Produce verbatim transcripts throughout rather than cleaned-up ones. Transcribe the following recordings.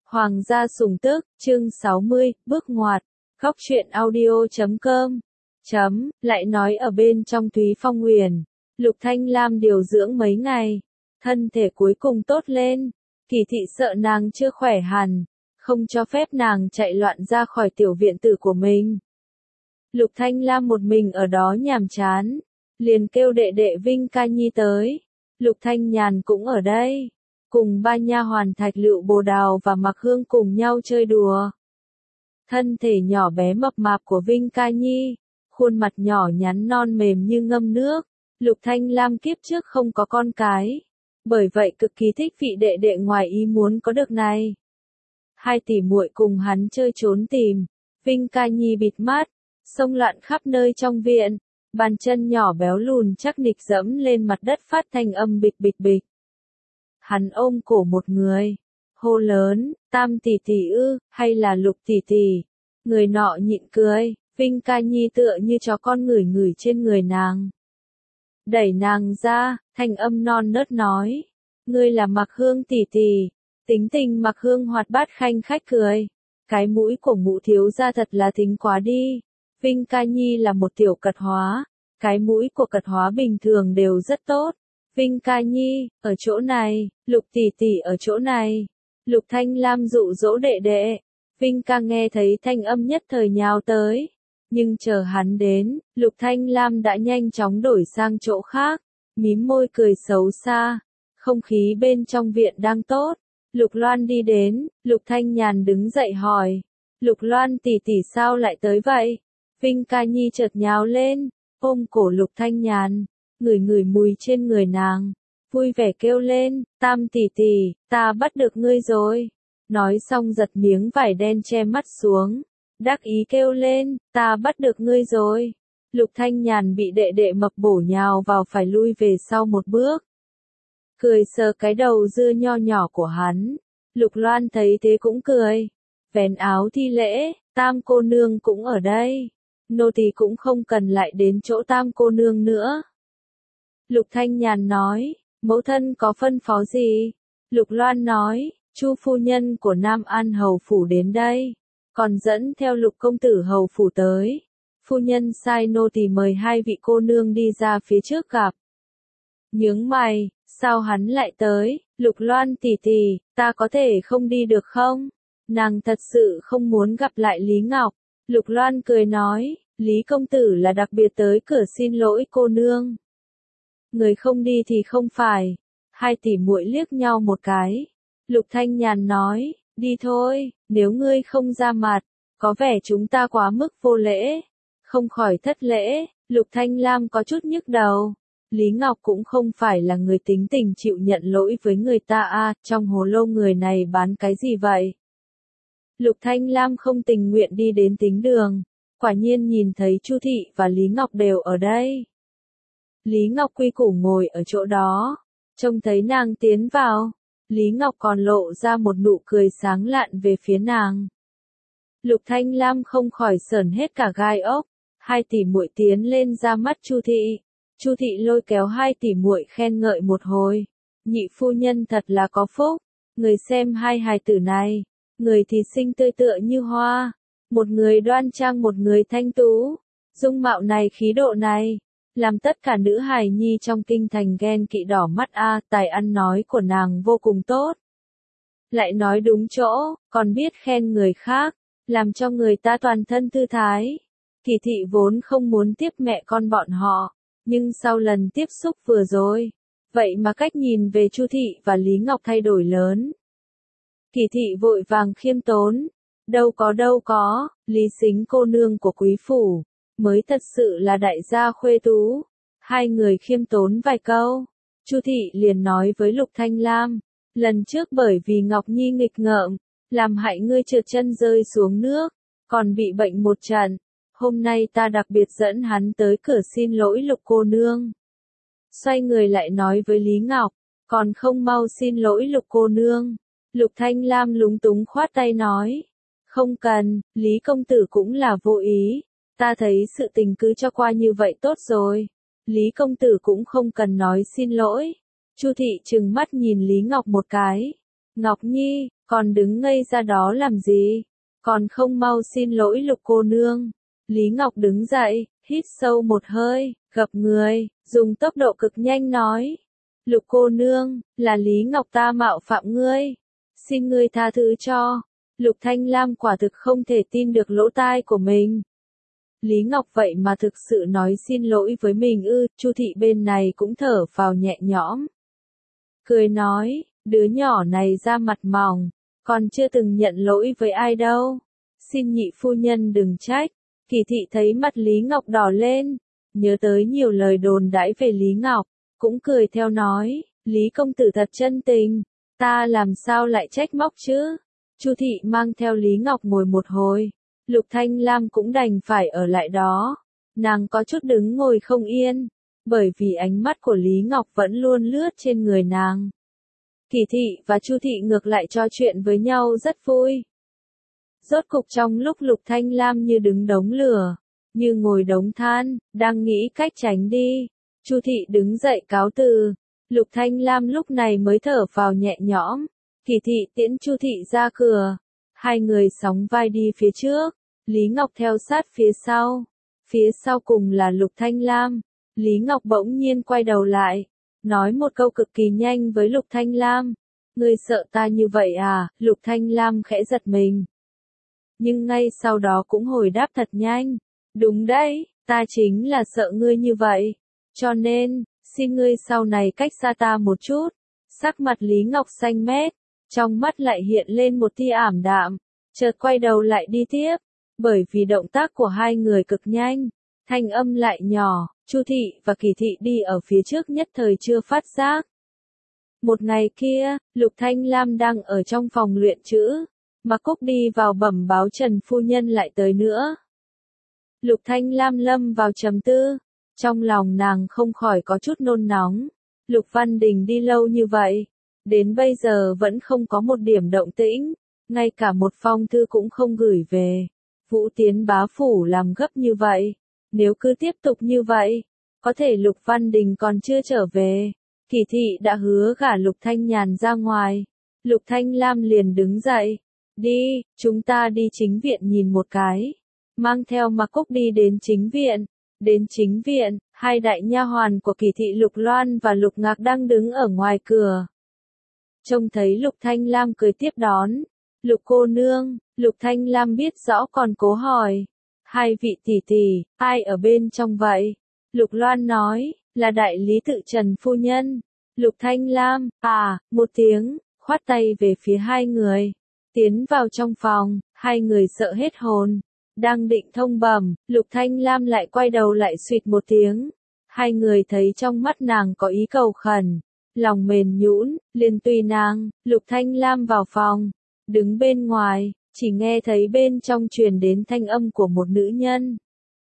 Hoàng gia sủng tức, chương sáu mươi, bước ngoặt, góc truyện audio chấm com, chấm, lại nói ở bên trong Thúy Phong Huyền, Lục Thanh Lam điều dưỡng mấy ngày, thân thể cuối cùng tốt lên, Kỳ thị sợ nàng chưa khỏe hẳn, không cho phép nàng chạy loạn ra khỏi tiểu viện tử của mình. Lục Thanh Lam một mình ở đó nhàm chán, liền kêu đệ đệ Vinh Ca Nhi tới, Lục Thanh Nhàn cũng ở đây. Cùng ba nha hoàn Thạch Lựu Bồ Đào và Mặc Hương cùng nhau chơi đùa. Thân thể nhỏ bé mập mạp của Vinh Ca Nhi, khuôn mặt nhỏ nhắn non mềm như ngâm nước, Lục Thanh Lam kiếp trước không có con cái, bởi vậy cực kỳ thích vị đệ đệ ngoài ý muốn có được này. Hai tỷ muội cùng hắn chơi trốn tìm, Vinh Ca Nhi bịt mắt, xông loạn khắp nơi trong viện, bàn chân nhỏ béo lùn chắc nịch dẫm lên mặt đất phát thanh âm bịch bịch bịch. Hắn ôm cổ một người, hô lớn, Tam tỷ tỷ ư, hay là Lục tỷ tỷ. Người nọ nhịn cười, Vinh Ca Nhi tựa như chó con ngửi ngửi trên người nàng. Đẩy nàng ra, thanh âm non nớt nói, ngươi là Mặc Hương tỷ tỷ. Tính tình Mặc Hương hoạt bát khanh khách cười, cái mũi của Ngũ thiếu gia thật là tính quá đi. Vinh Ca Nhi là một tiểu cật hóa, cái mũi của cật hóa bình thường đều rất tốt. Vinh Ca Nhi, ở chỗ này, Lục tỷ tỷ ở chỗ này. Lục Thanh Lam dụ dỗ đệ đệ. Vinh Ca nghe thấy thanh âm nhất thời nhào tới. Nhưng chờ hắn đến, Lục Thanh Lam đã nhanh chóng đổi sang chỗ khác. Mím môi cười xấu xa. Không khí bên trong viện đang tốt. Lục Loan đi đến, Lục Thanh Nhàn đứng dậy hỏi. Lục Loan tỷ tỷ sao lại tới vậy? Vinh Ca Nhi chợt nhào lên, ôm cổ Lục Thanh Nhàn. Ngửi ngửi mùi trên người nàng, vui vẻ kêu lên, Tam tỷ tỷ, ta bắt được ngươi rồi. Nói xong giật miếng vải đen che mắt xuống, đắc ý kêu lên, ta bắt được ngươi rồi. Lục Thanh Nhàn bị đệ đệ mập bổ nhào vào phải lui về sau một bước. Cười sờ cái đầu dưa nho nhỏ của hắn, Lục Loan thấy thế cũng cười, vén áo thi lễ, Tam cô nương cũng ở đây. Nô tỳ cũng không cần lại đến chỗ Tam cô nương nữa. Lục Thanh Nhàn nói, mẫu thân có phân phó gì? Lục Loan nói, Chu phu nhân của Nam An hầu phủ đến đây, còn dẫn theo Lục công tử hầu phủ tới. Phu nhân sai nô tỳ mời hai vị cô nương đi ra phía trước gặp. Nhướng mày, sao hắn lại tới? Lục Loan tỷ tỷ, ta có thể không đi được không? Nàng thật sự không muốn gặp lại Lý Ngọc. Lục Loan cười nói, Lý công tử là đặc biệt tới cửa xin lỗi cô nương. Người không đi thì không phải. Hai tỷ muội liếc nhau một cái. Lục Thanh Nhàn nói, đi thôi, nếu ngươi không ra mặt, có vẻ chúng ta quá mức vô lễ. Không khỏi thất lễ, Lục Thanh Lam có chút nhức đầu. Lý Ngọc cũng không phải là người tính tình chịu nhận lỗi với người ta à, trong hồ lô người này bán cái gì vậy? Lục Thanh Lam không tình nguyện đi đến tính đường, quả nhiên nhìn thấy Chu Thị và Lý Ngọc đều ở đây. Lý Ngọc quy củ ngồi ở chỗ đó, trông thấy nàng tiến vào, Lý Ngọc còn lộ ra một nụ cười sáng lạn về phía nàng. Lục Thanh Lam không khỏi sởn hết cả gai ốc, hai tỷ muội tiến lên ra mắt Chu Thị. Chu Thị lôi kéo hai tỷ muội khen ngợi một hồi, nhị phu nhân thật là có phúc, người xem hai hài tử này, người thì xinh tươi tựa như hoa, một người đoan trang một người thanh tú, dung mạo này khí độ này. Làm tất cả nữ hài nhi trong kinh thành ghen kỵ đỏ mắt a, tài ăn nói của nàng vô cùng tốt. Lại nói đúng chỗ, còn biết khen người khác, làm cho người ta toàn thân thư thái. Kỳ thị vốn không muốn tiếp mẹ con bọn họ, nhưng sau lần tiếp xúc vừa rồi, vậy mà cách nhìn về Chu Thị và Lý Ngọc thay đổi lớn. Kỳ thị vội vàng khiêm tốn, đâu có đâu có, Lý Sính cô nương của quý phủ mới thật sự là đại gia khuê tú. Hai người khiêm tốn vài câu, Chu Thị liền nói với Lục Thanh Lam, lần trước bởi vì Ngọc Nhi nghịch ngợm, làm hại ngươi trượt chân rơi xuống nước, còn bị bệnh một trận, hôm nay ta đặc biệt dẫn hắn tới cửa xin lỗi Lục cô nương. Xoay người lại nói với Lý Ngọc, còn không mau xin lỗi Lục cô nương. Lục Thanh Lam lúng túng khoát tay nói, không cần, Lý công tử cũng là vô ý. Ta thấy sự tình cứ cho qua như vậy tốt rồi. Lý công tử cũng không cần nói xin lỗi. Chu Thị trừng mắt nhìn Lý Ngọc một cái. Ngọc Nhi, Còn đứng ngây ra đó làm gì? Còn không mau xin lỗi Lục cô nương. Lý Ngọc đứng dậy, hít sâu một hơi, gập người, dùng tốc độ cực nhanh nói. Lục cô nương, là Lý Ngọc ta mạo phạm ngươi. Xin ngươi tha thứ cho. Lục Thanh Lam quả thực không thể tin được lỗ tai của mình. Lý Ngọc vậy mà thực sự nói xin lỗi với mình ư? Chu thị bên này cũng thở phào nhẹ nhõm. Cười nói, đứa nhỏ này ra mặt mỏng, còn chưa từng nhận lỗi với ai đâu. Xin nhị phu nhân đừng trách. Kỳ thị thấy mặt Lý Ngọc đỏ lên, nhớ tới nhiều lời đồn đãi về Lý Ngọc, cũng cười theo nói, Lý công tử thật chân tình, ta làm sao lại trách móc chứ. Chu thị mang theo Lý Ngọc ngồi một hồi, Lục Thanh Lam cũng đành phải ở lại đó. Nàng có chút đứng ngồi không yên, bởi vì ánh mắt của Lý Ngọc vẫn luôn lướt trên người nàng. Kỳ thị và Chu thị ngược lại trò chuyện với nhau rất vui. Rốt cục trong lúc Lục Thanh Lam như đứng đống lửa, như ngồi đống than, đang nghĩ cách tránh đi, Chu thị đứng dậy cáo từ. Lục Thanh Lam lúc này mới thở phào nhẹ nhõm. Kỳ thị tiễn Chu thị ra cửa, hai người sóng vai đi phía trước, Lý Ngọc theo sát phía sau. Phía sau cùng là Lục Thanh Lam. Lý Ngọc bỗng nhiên quay đầu lại, nói một câu cực kỳ nhanh với Lục Thanh Lam. Ngươi sợ ta như vậy à? Lục Thanh Lam khẽ giật mình. Nhưng ngay sau đó cũng hồi đáp thật nhanh. Đúng đấy, ta chính là sợ ngươi như vậy. Cho nên, xin ngươi sau này cách xa ta một chút. Sắc mặt Lý Ngọc xanh mét, trong mắt lại hiện lên một tia ảm đạm, chợt quay đầu lại đi tiếp. Bởi vì động tác của hai người cực nhanh, thanh âm lại nhỏ, Chu thị và Kỳ thị đi ở phía trước nhất thời chưa phát giác. Một ngày kia, Lục Thanh Lam đang ở trong phòng luyện chữ, mà Cúc đi vào bẩm báo Trần phu nhân lại tới nữa. Lục Thanh Lam lâm vào trầm tư, trong lòng nàng không khỏi có chút nôn nóng. Lục Văn Đình đi lâu như vậy, đến bây giờ vẫn không có một điểm động tĩnh, ngay cả một phong thư cũng không gửi về. Vũ Tiến bá phủ làm gấp như vậy, nếu cứ tiếp tục như vậy, có thể Lục Văn Đình còn chưa trở về. Kỳ thị đã hứa gả Lục Thanh Nhàn ra ngoài. Lục Thanh Lam liền đứng dậy. Đi, chúng ta đi chính viện nhìn một cái. Mang theo Mạc Cúc đi đến chính viện. Đến chính viện, hai đại nha hoàn của Kỳ thị Lục Loan và Lục Ngạc đang đứng ở ngoài cửa. Trông thấy Lục Thanh Lam cười tiếp đón. Lục cô nương, Lục Thanh Lam biết rõ còn cố hỏi. Hai vị tỷ tỷ, ai ở bên trong vậy? Lục Loan nói, là đại lý tự Trần phu nhân. Lục Thanh Lam, à, một tiếng, khoát tay về phía hai người. Tiến vào trong phòng, hai người sợ hết hồn. Đang định thông bẩm, Lục Thanh Lam lại quay đầu lại suýt một tiếng. Hai người thấy trong mắt nàng có ý cầu khẩn. Lòng mềm nhũn, liền tùy nàng, Lục Thanh Lam vào phòng. Đứng bên ngoài, chỉ nghe thấy bên trong truyền đến thanh âm của một nữ nhân.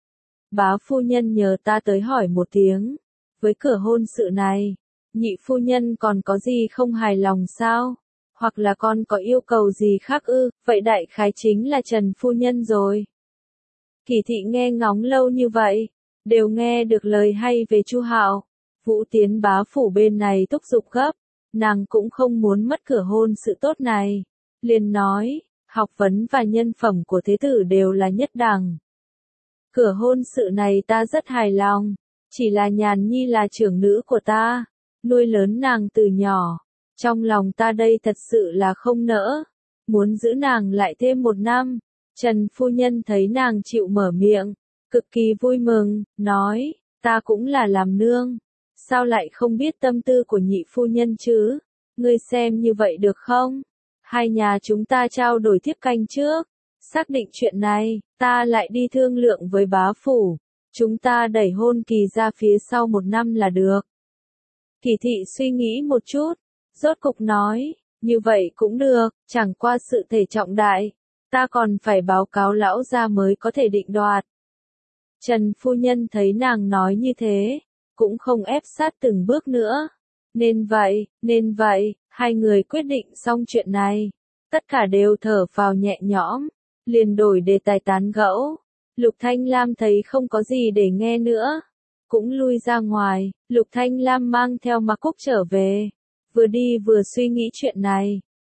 Bá phu nhân nhờ ta tới hỏi một tiếng. Với cửa hôn sự này, nhị phu nhân còn có gì không hài lòng sao? Hoặc là con có yêu cầu gì khác ư? Vậy đại khái chính là Trần phu nhân rồi. Kỳ thị nghe ngóng lâu như vậy, đều nghe được lời hay về Chu Hạo. Vũ Tiến bá phủ bên này thúc giục gấp, nàng cũng không muốn mất cửa hôn sự tốt này. Liền nói, học vấn và nhân phẩm của thế tử đều là nhất đẳng. Cửa hôn sự này ta rất hài lòng, chỉ là Nhàn Nhi là trưởng nữ của ta, nuôi lớn nàng từ nhỏ. Trong lòng ta đây thật sự là không nỡ, muốn giữ nàng lại thêm một năm. Trần phu nhân thấy nàng chịu mở miệng, cực kỳ vui mừng, nói, ta cũng là làm nương, sao lại không biết tâm tư của nhị phu nhân chứ, ngươi xem như vậy được không? Hai nhà chúng ta trao đổi thiếp canh trước, xác định chuyện này, ta lại đi thương lượng với bá phủ, chúng ta đẩy hôn kỳ ra phía sau một năm là được. Kỳ thị suy nghĩ một chút, rốt cục nói, như vậy cũng được, chẳng qua sự thể trọng đại, ta còn phải báo cáo lão gia mới có thể định đoạt. Trần phu nhân thấy nàng nói như thế, cũng không ép sát từng bước nữa. Nên vậy, nên vậy, hai người quyết định xong chuyện này. Tất cả đều thở phào nhẹ nhõm, liền đổi đề tài tán gẫu. Lục Thanh Lam thấy không có gì để nghe nữa, cũng lui ra ngoài. Lục Thanh Lam mang theo Mạc Cúc trở về, vừa đi vừa suy nghĩ chuyện này.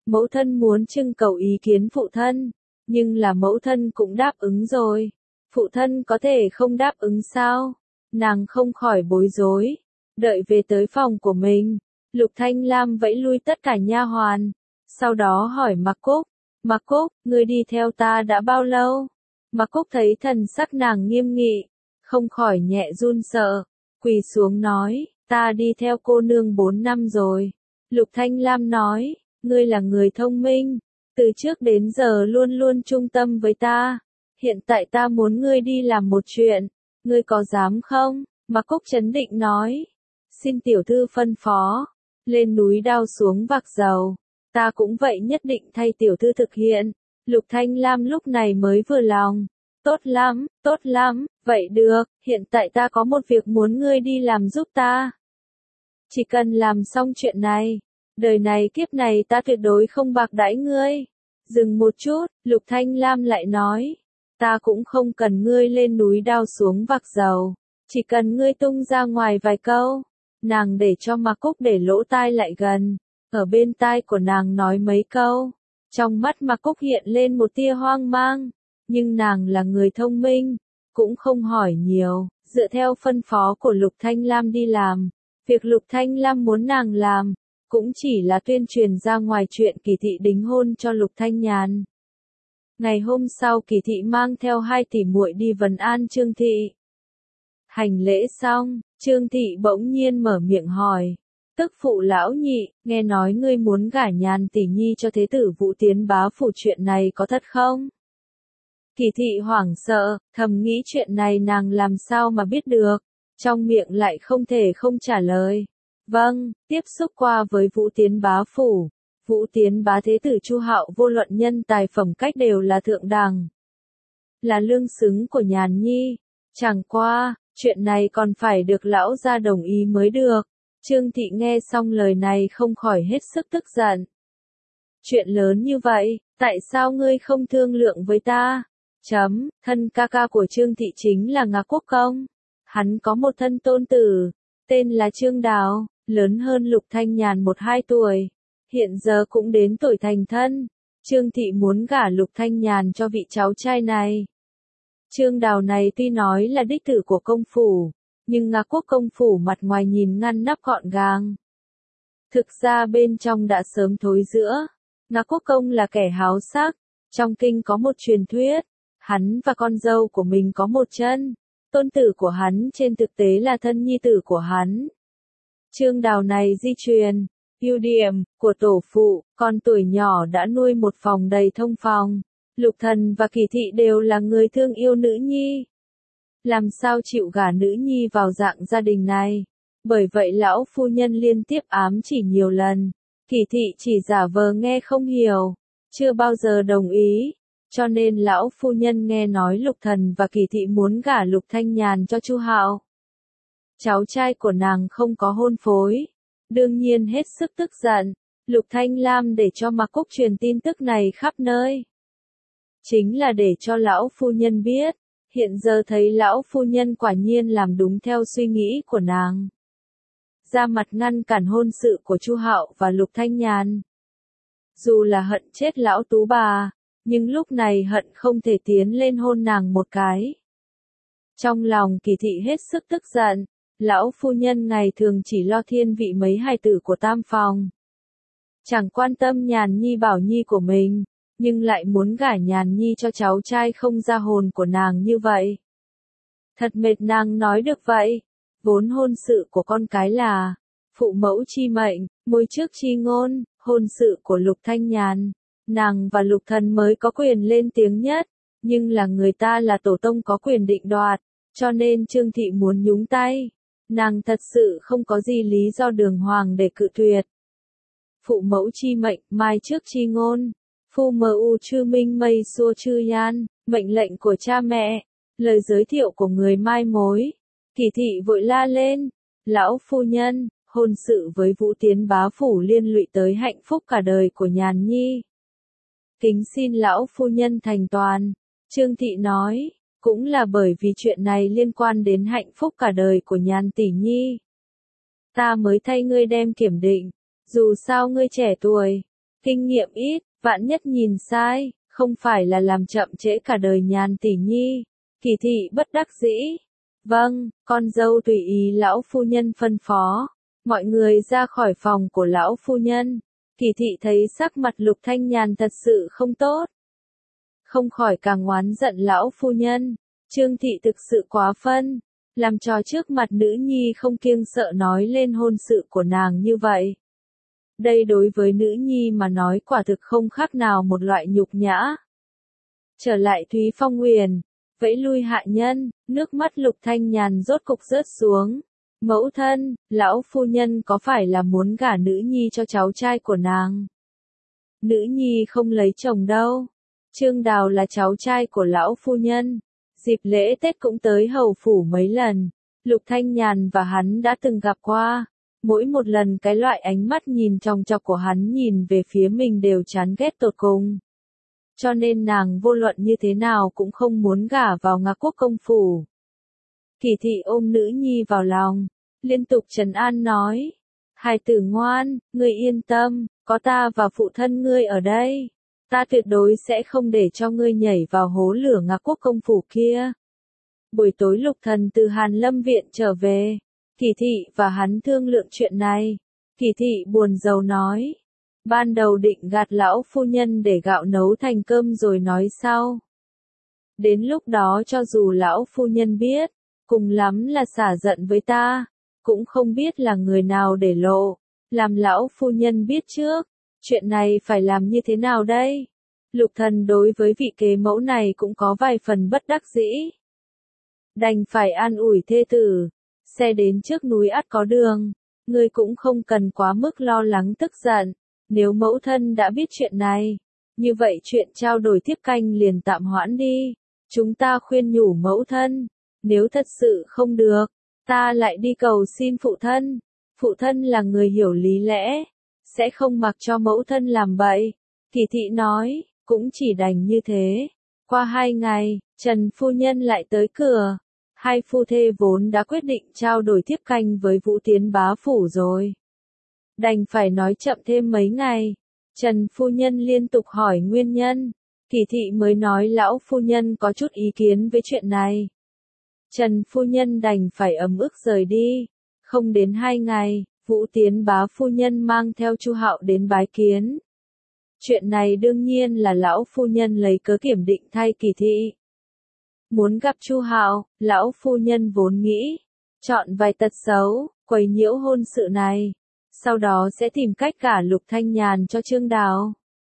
Mẫu thân muốn trưng cầu ý kiến phụ thân, nhưng là mẫu thân cũng đáp ứng rồi. Phụ thân có thể không đáp ứng sao? Nàng không khỏi bối rối. Đợi về tới phòng của mình, Lục Thanh Lam vẫy lui tất cả nha hoàn. Sau đó hỏi Mạc Cúc, Mạc Cúc, ngươi đi theo ta đã bao lâu? Mạc Cúc thấy thần sắc nàng nghiêm nghị, không khỏi nhẹ run sợ, quỳ xuống nói, ta đi theo cô nương bốn năm rồi. Lục Thanh Lam nói, ngươi là người thông minh, từ trước đến giờ luôn luôn trung tâm với ta. Hiện tại ta muốn ngươi đi làm một chuyện, ngươi có dám không? Mạc Cúc trấn định nói, xin tiểu thư phân phó, lên núi đao xuống vạc dầu, ta cũng vậy nhất định thay tiểu thư thực hiện. Lục Thanh Lam lúc này mới vừa lòng, tốt lắm, tốt lắm, vậy được, hiện tại ta có một việc muốn ngươi đi làm giúp ta. Chỉ cần làm xong chuyện này, đời này kiếp này ta tuyệt đối không bạc đãi ngươi. Dừng một chút, Lục Thanh Lam lại nói, ta cũng không cần ngươi lên núi đao xuống vạc dầu, chỉ cần ngươi tung ra ngoài vài câu. Nàng để cho Mạc Cúc để lỗ tai lại gần, ở bên tai của nàng nói mấy câu. Trong mắt Mạc Cúc hiện lên một tia hoang mang, nhưng nàng là người thông minh, cũng không hỏi nhiều, dựa theo phân phó của Lục Thanh Lam đi làm. Việc Lục Thanh Lam muốn nàng làm, cũng chỉ là tuyên truyền ra ngoài chuyện Kỳ Thị đính hôn cho Lục Thanh Nhàn. Ngày hôm sau Kỳ Thị mang theo hai tỷ muội đi vấn an Trương Thị. Hành lễ xong, Trương Thị bỗng nhiên mở miệng hỏi, tức phụ lão nhị, nghe nói ngươi muốn gả Nhàn tỷ nhi cho thế tử Vũ Tiến bá phủ, chuyện này có thật không? Kỳ Thị hoảng sợ, thầm nghĩ chuyện này nàng làm sao mà biết được, trong miệng lại không thể không trả lời. Vâng, tiếp xúc qua với Vũ Tiến bá phủ, Vũ Tiến bá thế tử Chu Hạo vô luận nhân tài phẩm cách đều là thượng đẳng, là lương xứng của Nhàn nhi. Chẳng qua, chuyện này còn phải được lão gia đồng ý mới được. Trương Thị nghe xong lời này không khỏi hết sức tức giận. Chuyện lớn như vậy, tại sao ngươi không thương lượng với ta? Chấm, thân ca ca của Trương Thị chính là Ngạc Quốc Công. Hắn có một thân tôn tử, tên là Trương Đào, lớn hơn Lục Thanh Nhàn một hai tuổi. Hiện giờ cũng đến tuổi thành thân. Trương Thị muốn gả Lục Thanh Nhàn cho vị cháu trai này. Trương Đào này tuy nói là đích tử của công phủ, nhưng Ngạc Quốc công phủ mặt ngoài nhìn ngăn nắp gọn gàng. Thực ra bên trong đã sớm thối rữa. Ngạc Quốc công là kẻ háo sắc. Trong kinh có một truyền thuyết, hắn và con dâu của mình có một chân. Tôn tử của hắn trên thực tế là thân nhi tử của hắn. Trương Đào này di truyền, ưu điểm của tổ phụ, con tuổi nhỏ đã nuôi một phòng đầy thông phòng. Lục Thần và Kỳ Thị đều là người thương yêu nữ nhi. Làm sao chịu gả nữ nhi vào dạng gia đình này? Bởi vậy lão phu nhân liên tiếp ám chỉ nhiều lần. Kỳ Thị chỉ giả vờ nghe không hiểu, chưa bao giờ đồng ý. Cho nên lão phu nhân nghe nói Lục Thần và Kỳ Thị muốn gả Lục Thanh Nhàn cho Chu Hạo. Cháu trai của nàng không có hôn phối, đương nhiên hết sức tức giận. Lục Thanh Lam để cho Mạc Cúc truyền tin tức này khắp nơi, chính là để cho lão phu nhân biết. Hiện giờ thấy lão phu nhân quả nhiên làm đúng theo suy nghĩ của nàng, ra mặt ngăn cản hôn sự của Chu Hạo và Lục Thanh Nhàn. Dù là hận chết lão tú bà, nhưng lúc này hận không thể tiến lên hôn nàng một cái. Trong lòng Kỳ Thị hết sức tức giận, lão phu nhân ngày thường chỉ lo thiên vị mấy hài tử của tam phòng, chẳng quan tâm Nhàn nhi bảo nhi của mình, nhưng lại muốn gả Nhàn nhi cho cháu trai không ra hồn của nàng như vậy. Thật mệt nàng nói được vậy, vốn hôn sự của con cái là phụ mẫu chi mệnh, môi trước chi ngôn, hôn sự của Lục Thanh Nhàn, nàng và Lục Thần mới có quyền lên tiếng nhất, nhưng là người ta là tổ tông có quyền định đoạt, cho nên Trương Thị muốn nhúng tay, nàng thật sự không có gì lý do đường hoàng để cự tuyệt. Phụ mẫu chi mệnh, mai trước chi ngôn, phu mờ u chư minh mây xua chư yan, mệnh lệnh của cha mẹ, lời giới thiệu của người mai mối. Kỳ Thị vội la lên, lão phu nhân, hôn sự với Vũ Tiến bá phủ liên lụy tới hạnh phúc cả đời của Nhàn nhi. Kính xin lão phu nhân thành toàn. Trương Thị nói, cũng là bởi vì chuyện này liên quan đến hạnh phúc cả đời của Nhàn tỷ nhi, ta mới thay ngươi đem kiểm định, dù sao ngươi trẻ tuổi, Kinh nghiệm ít, vạn nhất nhìn sai, không phải là làm chậm trễ cả đời Nhàn tỷ nhi. Kỳ thị bất đắc dĩ. Vâng, con dâu tùy ý lão phu nhân phân phó. Mọi người ra khỏi phòng của lão phu nhân. Kỳ thị thấy sắc mặt Lục Thanh Nhàn thật sự không tốt. Không khỏi càng oán giận lão phu nhân. Trương thị thực sự quá phân. Làm trò trước mặt nữ nhi không kiêng sợ nói lên hôn sự của nàng như vậy. Đây đối với nữ nhi mà nói quả thực không khác nào một loại nhục nhã. Trở lại Thúy Phong Nguyền, vẫy lui hạ nhân, nước mắt Lục Thanh Nhàn rốt cục rớt xuống. Mẫu thân, lão phu nhân có phải là muốn gả nữ nhi cho cháu trai của nàng? Nữ nhi không lấy chồng đâu. Trương Đào là cháu trai của lão phu nhân. Dịp lễ Tết cũng tới hầu phủ mấy lần. Lục Thanh Nhàn và hắn đã từng gặp qua. Mỗi một lần cái loại ánh mắt nhìn chòng chọc của hắn nhìn về phía mình đều chán ghét tột cùng. Cho nên nàng vô luận như thế nào cũng không muốn gả vào Ngạc Quốc công phủ. Kỳ thị ôm nữ nhi vào lòng, liên tục trấn an nói. Hài tử ngoan, ngươi yên tâm, có ta và phụ thân ngươi ở đây. Ta tuyệt đối sẽ không để cho ngươi nhảy vào hố lửa Ngạc Quốc công phủ kia. Buổi tối Lục Thần từ Hàn Lâm viện trở về. Kỳ thị và hắn thương lượng chuyện này. Kỳ thị buồn rầu nói. Ban đầu định gạt lão phu nhân để gạo nấu thành cơm rồi nói sau. Đến lúc đó cho dù lão phu nhân biết, cùng lắm là xả giận với ta, cũng không biết là người nào để lộ, làm lão phu nhân biết trước, chuyện này phải làm như thế nào đây? Lục Thần đối với vị kế mẫu này cũng có vài phần bất đắc dĩ. Đành phải an ủi thê tử, xe đến trước núi ắt có đường, ngươi cũng không cần quá mức lo lắng tức giận, nếu mẫu thân đã biết chuyện này, như vậy chuyện trao đổi thiếp canh liền tạm hoãn đi, chúng ta khuyên nhủ mẫu thân, nếu thật sự không được, ta lại đi cầu xin phụ thân, phụ thân là người hiểu lý lẽ, sẽ không mặc cho mẫu thân làm bậy. Kỳ thị nói, cũng chỉ đành như thế. Qua hai ngày, Trần phu nhân lại tới cửa. Hai phu thê vốn đã quyết định trao đổi thiếp canh với Vũ Tiến bá phủ rồi. Đành phải nói chậm thêm mấy ngày. Trần phu nhân liên tục hỏi nguyên nhân. Kỳ thị mới nói lão phu nhân có chút ý kiến với chuyện này. Trần phu nhân đành phải ấm ức rời đi. Không đến hai ngày, Vũ Tiến bá phu nhân mang theo Chu Hạo đến bái kiến. Chuyện này đương nhiên là lão phu nhân lấy cớ kiểm định thay Kỳ thị. Muốn gặp Chu Hạo, lão phu nhân vốn nghĩ, chọn vài tật xấu, quấy nhiễu hôn sự này, sau đó sẽ tìm cách gả Lục Thanh Nhàn cho Trương Đào.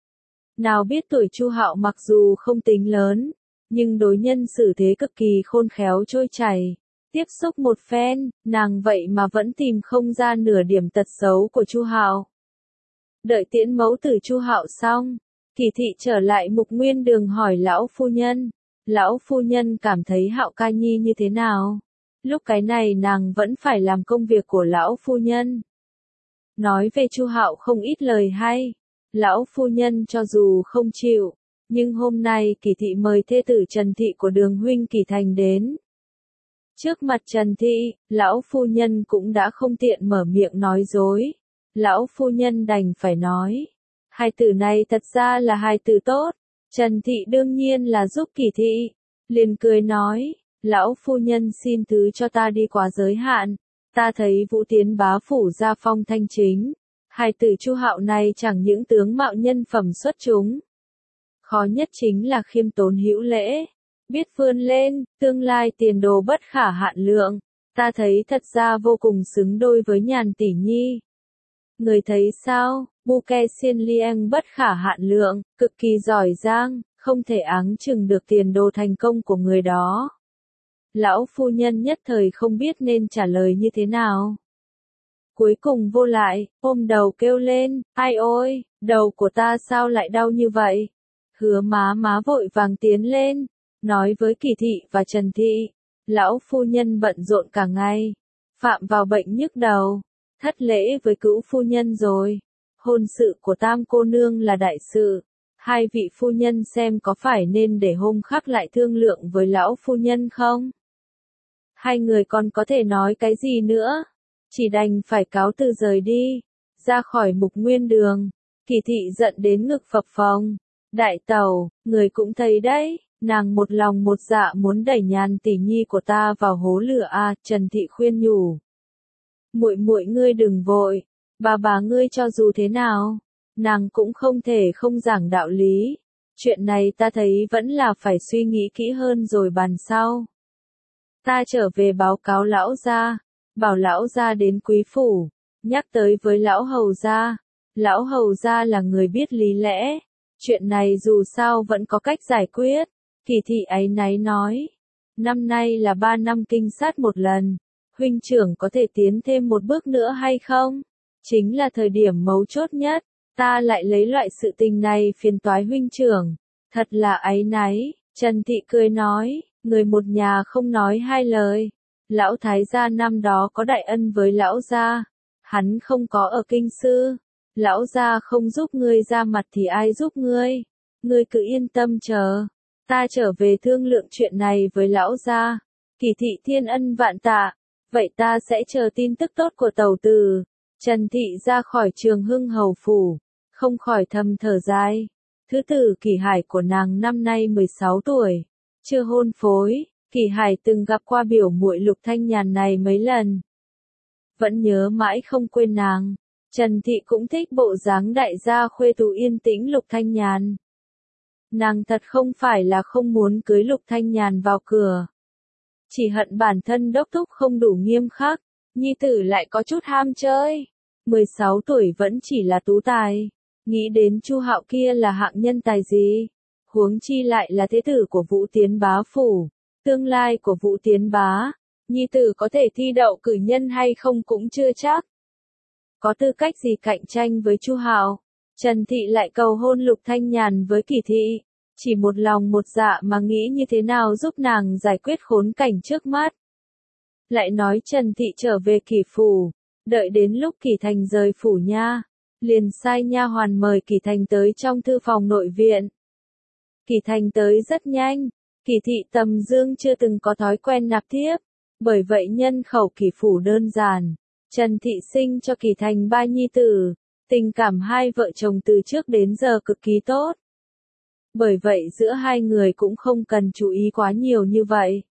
Nào biết tuổi Chu Hạo mặc dù không tính lớn, nhưng đối nhân xử thế cực kỳ khôn khéo trôi chảy. Tiếp xúc một phen, nàng vậy mà vẫn tìm không ra nửa điểm tật xấu của Chu Hạo. Đợi tiễn mẫu tử Chu Hạo xong, Kỳ thị trở lại Mục Nguyên Đường hỏi lão phu nhân. Lão phu nhân cảm thấy Hạo ca nhi như thế nào? Lúc cái này nàng vẫn phải làm công việc của lão phu nhân. Nói về Chu Hạo không ít lời hay. Lão phu nhân cho dù không chịu, nhưng hôm nay Kỳ thị mời thê tử Trần thị của Đường huynh Kỳ Thành đến. Trước mặt Trần thị, lão phu nhân cũng đã không tiện mở miệng nói dối. Lão phu nhân đành phải nói, hai tử này thật ra là hai tử tốt. Trần thị đương nhiên là giúp Kỳ thị, liền cười nói, lão phu nhân xin thứ cho ta đi quá giới hạn, ta thấy Vũ Tiến bá phủ gia phong thanh chính, hai tử Chu Hạo này chẳng những tướng mạo nhân phẩm xuất chúng. Khó nhất chính là khiêm tốn hữu lễ, biết vươn lên, tương lai tiền đồ bất khả hạn lượng, ta thấy thật ra vô cùng xứng đôi với Nhàn tỷ nhi. Người thấy sao? Buke Xiên Lieng bất khả hạn lượng, cực kỳ giỏi giang, không thể áng chừng được tiền đồ thành công của người đó. Lão phu nhân nhất thời không biết nên trả lời như thế nào. Cuối cùng vô lại, ôm đầu kêu lên, ai ôi, đầu của ta sao lại đau như vậy? Hứa má má vội vàng tiến lên, nói với Kỳ thị và Trần thị, lão phu nhân bận rộn cả ngày, phạm vào bệnh nhức đầu, thất lễ với cữu phu nhân rồi. Hôn sự của tam cô nương là đại sự, hai vị phu nhân xem có phải nên để hôm khác lại thương lượng với lão phu nhân không? Hai người còn có thể nói cái gì nữa? Chỉ đành phải cáo từ rời đi, ra khỏi Mục Nguyên Đường. Kỳ thị giận đến ngực phập phồng. Đại tẩu, người cũng thấy đấy, nàng một lòng một dạ muốn đẩy Nhàn tỷ nhi của ta vào hố lửa a, Trần Thị khuyên nhủ. Muội muội ngươi đừng vội, bà bà ngươi cho dù thế nào, nàng cũng không thể không giảng đạo lý. Chuyện này ta thấy vẫn là phải suy nghĩ kỹ hơn rồi bàn sau. Ta trở về báo cáo lão gia, bảo lão gia đến quý phủ, nhắc tới với lão hầu gia. Lão hầu gia là người biết lý lẽ, chuyện này dù sao vẫn có cách giải quyết. Kỳ thị áy náy nói, năm nay là ba năm kinh sát một lần, huynh trưởng có thể tiến thêm một bước nữa hay không? Chính là thời điểm mấu chốt nhất, ta lại lấy loại sự tình này phiền toái huynh trưởng, thật là áy náy. Trần Thị cười nói, người một nhà không nói hai lời. Lão thái gia năm đó có đại ân với lão gia, hắn không có ở kinh sư, lão gia không giúp ngươi ra mặt thì ai giúp ngươi? Ngươi cứ yên tâm chờ, ta trở về thương lượng chuyện này với lão gia. Kỳ thị thiên ân vạn tạ, vậy ta sẽ chờ tin tức tốt của tẩu tử. Trần Thị ra khỏi Trường Hưng hầu phủ, không khỏi thầm thở dài. Thứ tử Kỳ Hải của nàng năm nay mười sáu tuổi, chưa hôn phối. Kỳ Hải từng gặp qua biểu muội Lục Thanh Nhàn này mấy lần, vẫn nhớ mãi không quên nàng. Trần Thị cũng thích bộ dáng đại gia khuê tú yên tĩnh Lục Thanh Nhàn. Nàng thật không phải là không muốn cưới Lục Thanh Nhàn vào cửa, chỉ hận bản thân đốc thúc không đủ nghiêm khắc, nhi tử lại có chút ham chơi. mười sáu tuổi vẫn chỉ là tú tài, nghĩ đến Chu Hạo kia là hạng nhân tài gì, huống chi lại là thế tử của Vũ Tiến bá phủ, tương lai của Vũ Tiến bá, nhi tử có thể thi đậu cử nhân hay không cũng chưa chắc. Có tư cách gì cạnh tranh với Chu Hạo? Trần Thị lại cầu hôn Lục Thanh Nhàn với Kỳ Thị, chỉ một lòng một dạ mà nghĩ như thế nào giúp nàng giải quyết khốn cảnh trước mắt. Lại nói Trần Thị trở về Kỳ phủ, đợi đến lúc Kỳ Thành rời phủ nha, liền sai nha hoàn mời Kỳ Thành tới trong thư phòng nội viện. Kỳ Thành tới rất nhanh, Kỳ Thị Tầm Dương chưa từng có thói quen nạp thiếp, bởi vậy nhân khẩu Kỳ phủ đơn giản. Trần Thị sinh cho Kỳ Thành ba nhi tử, tình cảm hai vợ chồng từ trước đến giờ cực kỳ tốt. Bởi vậy giữa hai người cũng không cần chú ý quá nhiều như vậy.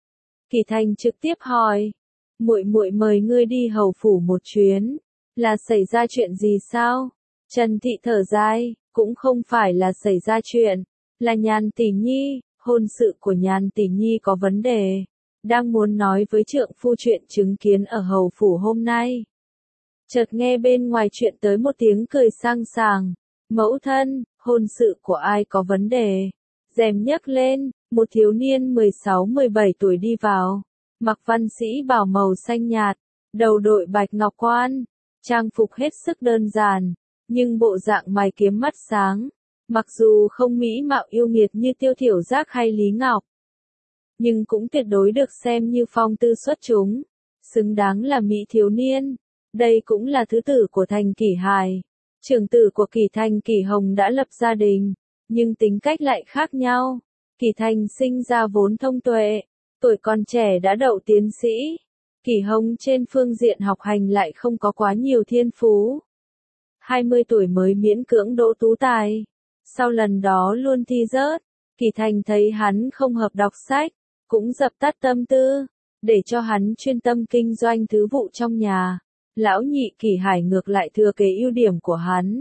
Kỳ Thành trực tiếp hỏi, muội muội mời ngươi đi hầu phủ một chuyến, là xảy ra chuyện gì sao? Trần Thị thở dài, cũng không phải là xảy ra chuyện, là Nhàn tỷ nhi, hôn sự của Nhàn tỷ nhi có vấn đề, đang muốn nói với trượng phu chuyện chứng kiến ở hầu phủ hôm nay. Chợt nghe bên ngoài chuyện tới một tiếng cười sang sảng, mẫu thân, hôn sự của ai có vấn đề? Rèm nhấc lên, một thiếu niên mười sáu mười bảy tuổi đi vào, mặc văn sĩ bào màu xanh nhạt, đầu đội bạch ngọc quan, trang phục hết sức đơn giản, nhưng bộ dạng mày kiếm mắt sáng, mặc dù không mỹ mạo yêu nghiệt như Tiêu Thiểu Giác hay Lý Ngọc, nhưng cũng tuyệt đối được xem như phong tư xuất chúng, xứng đáng là mỹ thiếu niên. Đây cũng là thứ tử của Thành Kỷ Hải. Trưởng tử của Kỳ Thành Kỷ Hồng đã lập gia đình, nhưng tính cách lại khác nhau. Kỳ Thành sinh ra vốn thông tuệ, tuổi còn trẻ đã đậu tiến sĩ. Kỷ Hồng trên phương diện học hành lại không có quá nhiều thiên phú. hai mươi tuổi mới miễn cưỡng đỗ tú tài. Sau lần đó luôn thi rớt, Kỳ Thành thấy hắn không hợp đọc sách, cũng dập tắt tâm tư, để cho hắn chuyên tâm kinh doanh thứ vụ trong nhà. Lão nhị Kỷ Hải ngược lại thừa kế ưu điểm của hắn.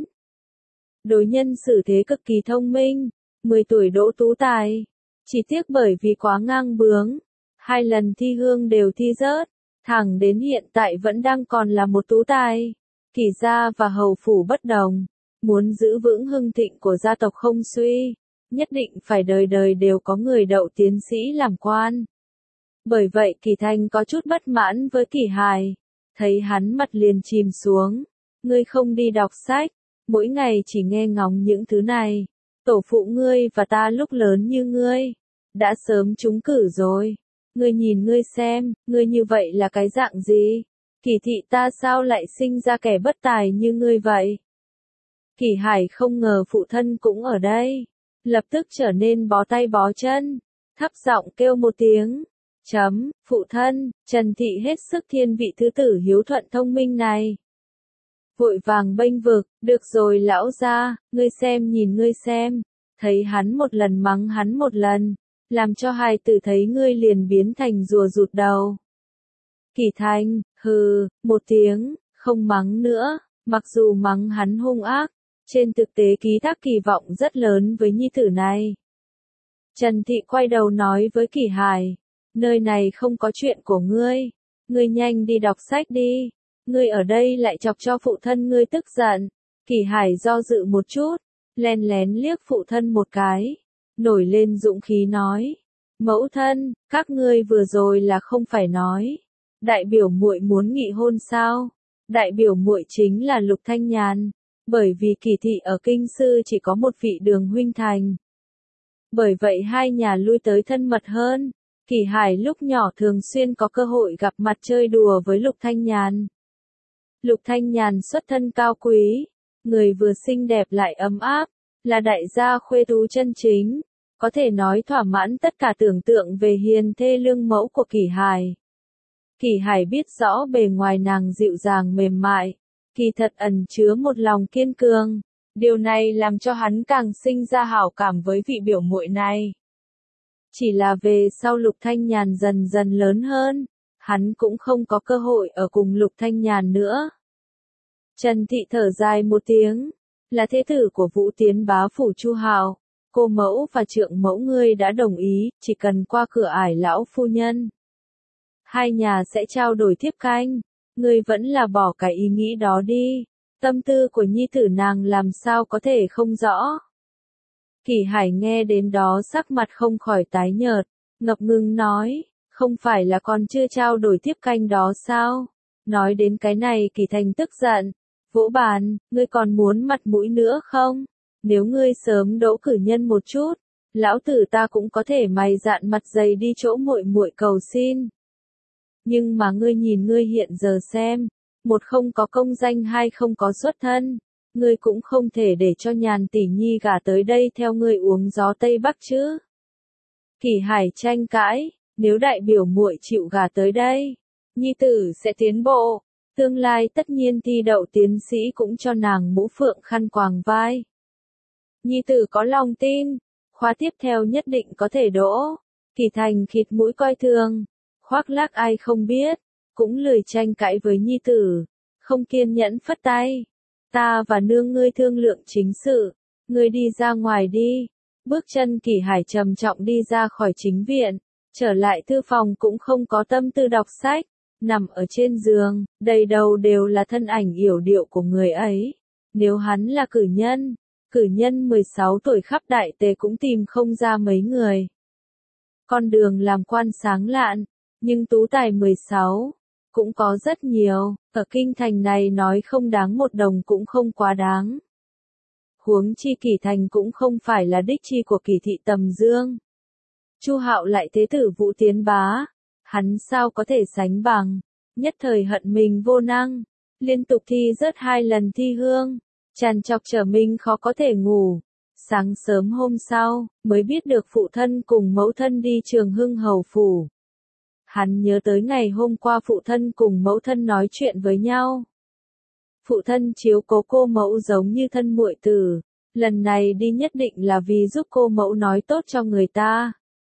Đối nhân xử thế cực kỳ thông minh, mười tuổi đỗ tú tài. Chỉ tiếc bởi vì quá ngang bướng, hai lần thi hương đều thi rớt, thẳng đến hiện tại vẫn đang còn là một tú tài. Kỷ gia và hầu phủ bất đồng, muốn giữ vững hưng thịnh của gia tộc không suy, nhất định phải đời đời đều có người đậu tiến sĩ làm quan. Bởi vậy Kỳ Thành có chút bất mãn với Kỷ Hải. Thấy hắn mặt liền chìm xuống, ngươi không đi đọc sách, mỗi ngày chỉ nghe ngóng những thứ này, tổ phụ ngươi và ta lúc lớn như ngươi, đã sớm trúng cử rồi, ngươi nhìn ngươi xem, ngươi như vậy là cái dạng gì, Kỳ thị ta sao lại sinh ra kẻ bất tài như ngươi vậy? Kỷ Hải không ngờ phụ thân cũng ở đây, lập tức trở nên bó tay bó chân, thấp giọng kêu một tiếng. Chấm, phụ thân, Trần Thị hết sức thiên vị thứ tử hiếu thuận thông minh này. vội vàng bênh vực, được rồi lão gia, ngươi xem nhìn ngươi xem, thấy hắn một lần mắng hắn một lần, làm cho hài tử thấy ngươi liền biến thành rùa rụt đầu. Kỷ Thành, hừ, một tiếng, không mắng nữa, mặc dù mắng hắn hung ác, trên thực tế ký thác kỳ vọng rất lớn với nhi tử này. Trần Thị quay đầu nói với Kỷ Hải, nơi này không có chuyện của ngươi, ngươi nhanh đi đọc sách đi, ngươi ở đây lại chọc cho phụ thân ngươi tức giận. Kỷ Hải do dự một chút, len lén liếc phụ thân một cái, nổi lên dũng khí nói, mẫu thân, các ngươi vừa rồi là không phải nói, đại biểu muội muốn nghị hôn sao? Đại biểu muội chính là Lục Thanh Nhàn, bởi vì Kỷ thị ở kinh sư chỉ có một vị Đường huynh thành. Bởi vậy hai nhà lui tới thân mật hơn, Kỷ Hải lúc nhỏ thường xuyên có cơ hội gặp mặt chơi đùa với Lục Thanh Nhàn. Lục Thanh Nhàn xuất thân cao quý, người vừa xinh đẹp lại ấm áp, là đại gia khuê tú chân chính, có thể nói thỏa mãn tất cả tưởng tượng về hiền thê lương mẫu của Kỷ Hải. Kỷ Hải biết rõ bề ngoài nàng dịu dàng mềm mại, kỳ thật ẩn chứa một lòng kiên cường, điều này làm cho hắn càng sinh ra hảo cảm với vị biểu muội này. Chỉ là về sau Lục Thanh Nhàn dần dần lớn hơn, hắn cũng không có cơ hội ở cùng Lục Thanh Nhàn nữa. Trần Thị thở dài một tiếng, là thế tử của Vũ Tiến bá phủ Chu Hạo, cô mẫu và trượng mẫu ngươi đã đồng ý, chỉ cần qua cửa ải lão phu nhân. Hai nhà sẽ trao đổi thiếp canh, ngươi vẫn là bỏ cái ý nghĩ đó đi, tâm tư của nhi tử nàng làm sao có thể không rõ. Kỷ Hải nghe đến đó sắc mặt không khỏi tái nhợt, ngập ngừng nói, không phải là còn chưa trao đổi thiếp canh đó sao? Nói đến cái này Kỷ Thành tức giận, vỗ bàn, ngươi còn muốn mặt mũi nữa không? Nếu ngươi sớm đỗ cử nhân một chút, lão tử ta cũng có thể mày dạn mặt dày đi chỗ muội muội cầu xin. Nhưng mà ngươi nhìn ngươi hiện giờ xem, một không có công danh hai không có xuất thân, ngươi cũng không thể để cho Nhàn tỷ nhi gả tới đây theo ngươi uống gió Tây Bắc chứ. Kỷ Hải tranh cãi, nếu đại biểu muội chịu gả tới đây, nhi tử sẽ tiến bộ, tương lai tất nhiên thi đậu tiến sĩ cũng cho nàng mũ phượng khăn quàng vai. Nhi tử có lòng tin, khóa tiếp theo nhất định có thể đỗ. Kỷ Thành khịt mũi coi thường, khoác lác ai không biết, cũng lười tranh cãi với nhi tử, không kiên nhẫn phất tay. Ta và nương ngươi thương lượng chính sự, ngươi đi ra ngoài đi. Bước chân Kỷ Hải trầm trọng đi ra khỏi chính viện, trở lại thư phòng cũng không có tâm tư đọc sách, nằm ở trên giường, đầy đầu đều là thân ảnh yểu điệu của người ấy. Nếu hắn là cử nhân, cử nhân mười sáu tuổi khắp đại tề cũng tìm không ra mấy người. Con đường làm quan sáng lạn, nhưng tú tài mười sáu, cũng có rất nhiều, ở kinh thành này nói không đáng một đồng cũng không quá đáng. Huống chi Kỷ Thành cũng không phải là đích chi của Kỷ thị Tầm Dương. Chu Hạo lại thế tử Vũ Tiến bá, hắn sao có thể sánh bằng, nhất thời hận mình vô năng, liên tục thi rớt hai lần thi hương, tràn trọc trở mình khó có thể ngủ. Sáng sớm hôm sau, mới biết được phụ thân cùng mẫu thân đi Trường Hưng hầu phủ. Hắn nhớ tới ngày hôm qua phụ thân cùng mẫu thân nói chuyện với nhau. Phụ thân chiếu cố cô mẫu giống như thân muội tử, lần này đi nhất định là vì giúp cô mẫu nói tốt cho người ta.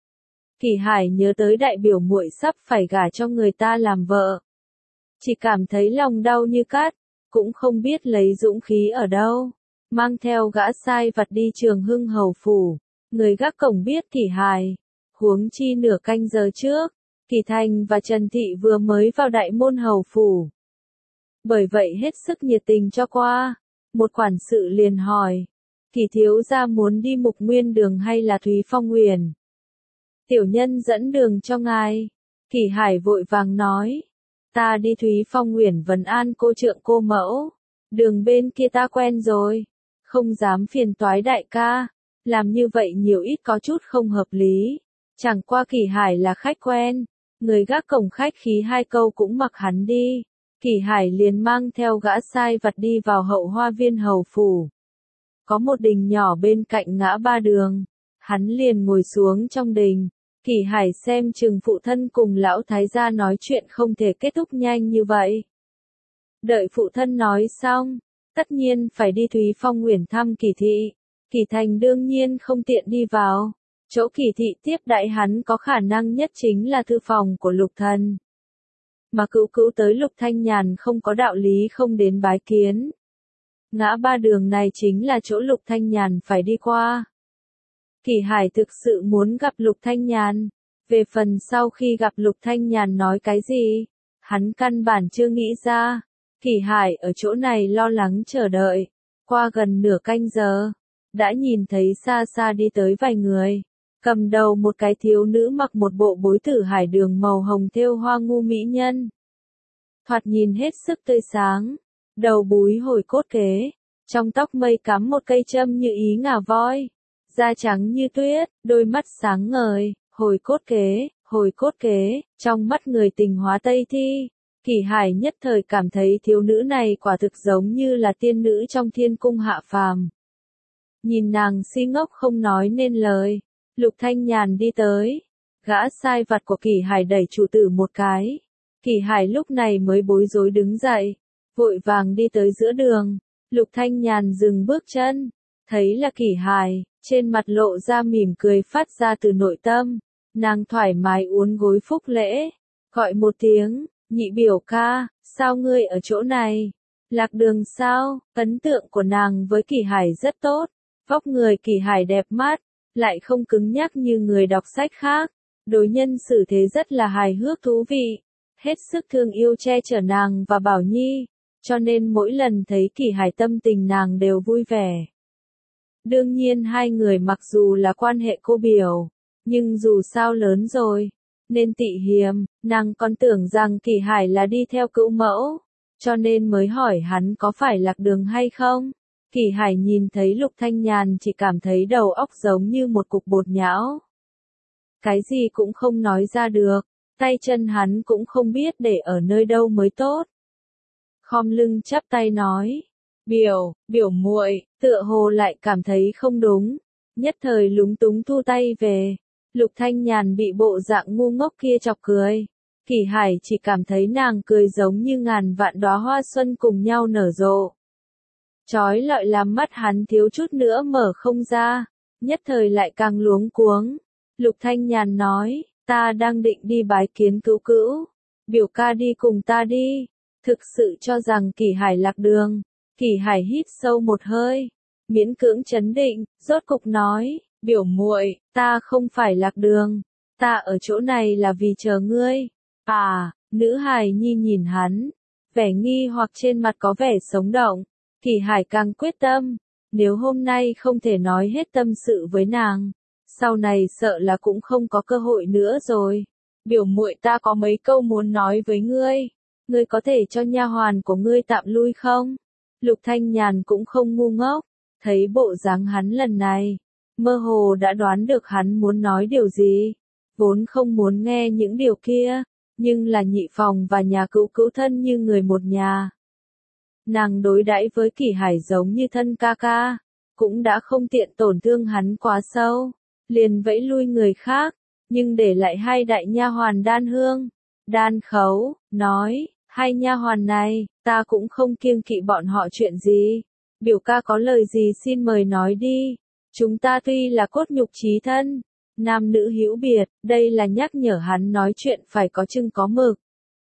Kỷ Hải nhớ tới đại biểu muội sắp phải gả cho người ta làm vợ, chỉ cảm thấy lòng đau như cát, cũng không biết lấy dũng khí ở đâu, mang theo gã sai vặt đi Trường Hưng hầu phủ. Người gác cổng biết Kỷ Hải, huống chi nửa canh giờ trước, Kỷ Thành và Trần Thị vừa mới vào đại môn hầu phủ. Bởi vậy hết sức nhiệt tình cho qua. Một quản sự liền hỏi, Kỷ thiếu gia muốn đi Mục Nguyên Đường hay là Thúy Phong Uyển? Tiểu nhân dẫn đường cho ngài. Kỷ Hải vội vàng nói, ta đi Thúy Phong Uyển vấn an cô trượng cô mẫu, đường bên kia ta quen rồi, không dám phiền toái đại ca, làm như vậy nhiều ít có chút không hợp lý. Chẳng qua Kỷ Hải là khách quen, người gác cổng khách khí hai câu cũng mặc hắn đi. Kỷ Hải liền mang theo gã sai vặt đi vào hậu hoa viên hầu phủ. Có một đình nhỏ bên cạnh ngã ba đường, hắn liền ngồi xuống trong đình. Kỷ Hải xem chừng phụ thân cùng lão thái gia nói chuyện không thể kết thúc nhanh như vậy. Đợi phụ thân nói xong, tất nhiên phải đi Thúy Phong Nguyền thăm Kỳ thị. Kỳ Thành đương nhiên không tiện đi vào. Chỗ Kỳ thị tiếp đãi hắn có khả năng nhất chính là thư phòng của Lục Thần. Mà Cữu Cữu tới Lục Thanh Nhàn không có đạo lý không đến bái kiến. Ngã ba đường này chính là chỗ Lục Thanh Nhàn phải đi qua. Kỳ Hải thực sự muốn gặp Lục Thanh Nhàn. Về phần sau khi gặp Lục Thanh Nhàn nói cái gì, hắn căn bản chưa nghĩ ra. Kỳ Hải ở chỗ này lo lắng chờ đợi. Qua gần nửa canh giờ, đã nhìn thấy xa xa đi tới vài người. Cầm đầu một cái thiếu nữ mặc một bộ bối tử hải đường màu hồng thêu hoa ngu mỹ nhân. Thoạt nhìn hết sức tươi sáng, đầu búi hồi cốt kế, trong tóc mây cắm một cây châm như ý ngà voi, da trắng như tuyết, đôi mắt sáng ngời, hồi cốt kế, hồi cốt kế, trong mắt người tình hóa Tây Thi. Kỳ Hải nhất thời cảm thấy thiếu nữ này quả thực giống như là tiên nữ trong thiên cung hạ phàm. Nhìn nàng si ngốc không nói nên lời. Lục Thanh Nhàn đi tới, gã sai vặt của Kỳ Hải đẩy chủ tử một cái. Kỳ Hải lúc này mới bối rối đứng dậy, vội vàng đi tới giữa đường. Lục Thanh Nhàn dừng bước chân, thấy là Kỳ Hải, trên mặt lộ ra mỉm cười phát ra từ nội tâm. Nàng thoải mái uốn gối phúc lễ, gọi một tiếng, nhị biểu ca, sao ngươi ở chỗ này? Lạc đường sao? Ấn tượng của nàng với Kỳ Hải rất tốt, vóc người Kỳ Hải đẹp mắt, lại không cứng nhắc như người đọc sách khác, đối nhân xử thế rất là hài hước thú vị, hết sức thương yêu che chở nàng và Bảo Nhi, cho nên mỗi lần thấy Kỳ Hải tâm tình nàng đều vui vẻ. Đương nhiên hai người mặc dù là quan hệ cô biểu, nhưng dù sao lớn rồi, nên tị hiềm, nàng còn tưởng rằng Kỳ Hải là đi theo Cữu mẫu, cho nên mới hỏi hắn có phải lạc đường hay không. Kỳ Hải nhìn thấy Lục Thanh Nhàn chỉ cảm thấy đầu óc giống như một cục bột nhão. Cái gì cũng không nói ra được, tay chân hắn cũng không biết để ở nơi đâu mới tốt. Khom lưng chắp tay nói, biểu, biểu muội, tựa hồ lại cảm thấy không đúng, nhất thời lúng túng thu tay về. Lục Thanh Nhàn bị bộ dạng ngu ngốc kia chọc cười. Kỳ Hải chỉ cảm thấy nàng cười giống như ngàn vạn đóa hoa xuân cùng nhau nở rộ. Chói lọi làm mắt hắn thiếu chút nữa mở không ra, nhất thời lại càng luống cuống. Lục Thanh Nhàn nói, ta đang định đi bái kiến Cữu Cữu, biểu ca đi cùng ta đi. Thực sự cho rằng Kỳ Hải lạc đường. Kỳ Hải hít sâu một hơi, miễn cưỡng trấn định, rốt cục nói, biểu muội, ta không phải lạc đường, ta ở chỗ này là vì chờ ngươi. À, nữ hài nhi nhìn hắn, vẻ nghi hoặc trên mặt có vẻ sống động. Kỳ Hải càng quyết tâm, nếu hôm nay không thể nói hết tâm sự với nàng, sau này sợ là cũng không có cơ hội nữa rồi. Biểu muội, ta có mấy câu muốn nói với ngươi, ngươi có thể cho nha hoàn của ngươi tạm lui không? Lục Thanh Nhàn cũng không ngu ngốc, thấy bộ dáng hắn lần này, mơ hồ đã đoán được hắn muốn nói điều gì, vốn không muốn nghe những điều kia, nhưng là nhị phòng và nhà Cữu Cữu thân như người một nhà. Nàng đối đãi với Kỳ Hải giống như thân ca ca, cũng đã không tiện tổn thương hắn quá sâu, liền vẫy lui người khác, nhưng để lại hai đại nha hoàn Đan Hương, Đan Khấu, nói, hai nha hoàn này, ta cũng không kiêng kỵ bọn họ chuyện gì, biểu ca có lời gì xin mời nói đi, chúng ta tuy là cốt nhục chí thân, nam nữ hữu biệt, đây là nhắc nhở hắn nói chuyện phải có chừng có mực.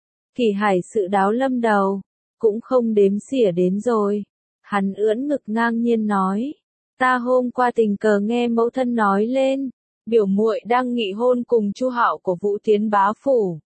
Kỳ Hải sự đáo lâm đầu, cũng không đếm xỉa đến rồi. Hắn ưỡn ngực ngang nhiên nói, ta hôm qua tình cờ nghe mẫu thân nói lên, biểu muội đang nghị hôn cùng Chu Hạo của Vũ Tiến bá phủ.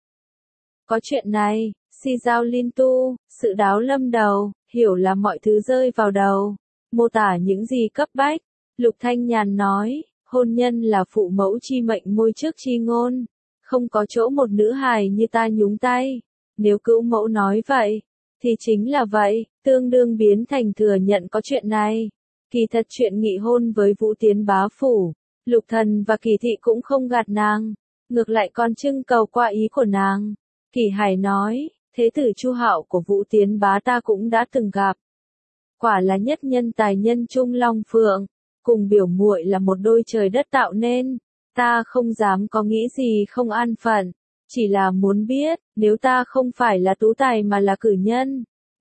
Có chuyện này, si giao liên tu, sự đáo lâm đầu, hiểu là mọi thứ rơi vào đầu, mô tả những gì cấp bách. Lục Thanh Nhàn nói, hôn nhân là phụ mẫu chi mệnh môi trước chi ngôn, không có chỗ một nữ hài như ta nhúng tay. Nếu Cữu mẫu nói vậy, thì chính là vậy, tương đương biến thành thừa nhận có chuyện này. Kỳ thật chuyện nghị hôn với Vũ Tiến bá phủ, Lục Thần và Kỳ thị cũng không gạt nàng, ngược lại còn trưng cầu qua ý của nàng. Kỳ Hải nói, thế tử Chu Hạo của Vũ Tiến bá ta cũng đã từng gặp. Quả là nhất nhân tài nhân trung long phượng, cùng biểu muội là một đôi trời đất tạo nên, ta không dám có nghĩ gì không an phận. Chỉ là muốn biết, nếu ta không phải là tú tài mà là cử nhân,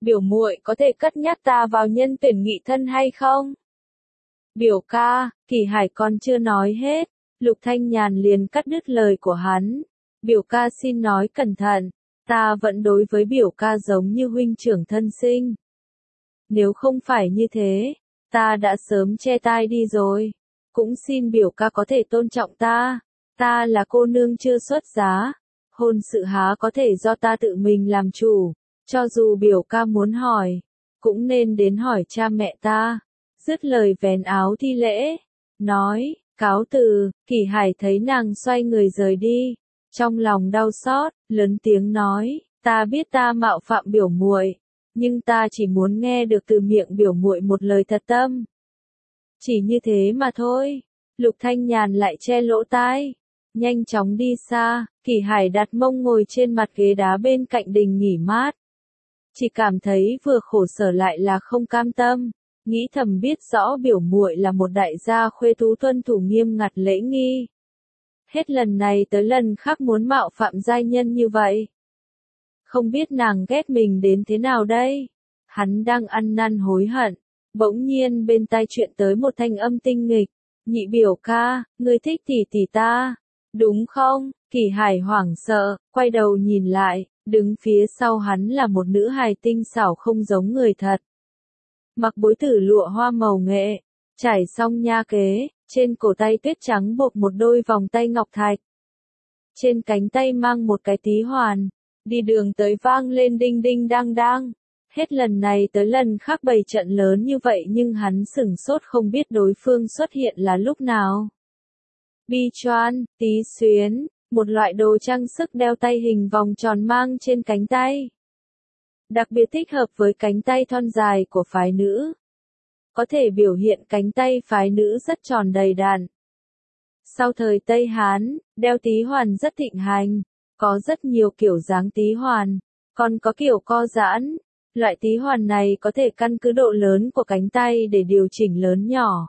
Biểu muội có thể cất nhắc ta vào nhân tuyển nghị thân hay không? Biểu ca, Kỳ Hải còn chưa nói hết, Lục Thanh Nhàn liền cắt đứt lời của hắn. Biểu ca xin nói cẩn thận, ta vẫn đối với biểu ca giống như huynh trưởng thân sinh. Nếu không phải như thế, ta đã sớm che tai đi rồi. Cũng xin biểu ca có thể tôn trọng ta, ta là cô nương chưa xuất giá, hôn sự há có thể do ta tự mình làm chủ, cho dù biểu ca muốn hỏi, cũng nên đến hỏi cha mẹ ta. Dứt lời vén áo thi lễ, nói, cáo từ. Kỳ Hải thấy nàng xoay người rời đi, trong lòng đau xót, lớn tiếng nói, ta biết ta mạo phạm biểu muội, nhưng ta chỉ muốn nghe được từ miệng biểu muội một lời thật tâm. Chỉ như thế mà thôi. Lục Thanh Nhàn lại che lỗ tai, nhanh chóng đi xa. Kỳ Hải đặt mông ngồi trên mặt ghế đá bên cạnh đình nghỉ mát. Chỉ cảm thấy vừa khổ sở lại là không cam tâm, nghĩ thầm biết rõ biểu muội là một đại gia khuê tú tuân thủ nghiêm ngặt lễ nghi. Hết lần này tới lần khác muốn mạo phạm giai nhân như vậy. Không biết nàng ghét mình đến thế nào đây? Hắn đang ăn năn hối hận, bỗng nhiên bên tai chuyện tới một thanh âm tinh nghịch, nhị biểu ca, ngươi thích tỷ tỷ ta, đúng không? Kỳ Hải hoảng sợ, quay đầu nhìn lại, đứng phía sau hắn là một nữ hài tinh xảo không giống người thật. Mặc bối tử lụa hoa màu nghệ, trải xong nha kế, trên cổ tay tuyết trắng buộc một đôi vòng tay ngọc thạch. Trên cánh tay mang một cái tí hoàn, đi đường tới vang lên đinh đinh đang đang. Hết lần này tới lần khác bày trận lớn như vậy nhưng hắn sửng sốt không biết đối phương xuất hiện là lúc nào. Bi choan, tí xuyến, một loại đồ trang sức đeo tay hình vòng tròn mang trên cánh tay. Đặc biệt thích hợp với cánh tay thon dài của phái nữ. Có thể biểu hiện cánh tay phái nữ rất tròn đầy đặn. Sau thời Tây Hán, đeo tí hoàn rất thịnh hành, có rất nhiều kiểu dáng tí hoàn, còn có kiểu co giãn. Loại tí hoàn này có thể căn cứ độ lớn của cánh tay để điều chỉnh lớn nhỏ.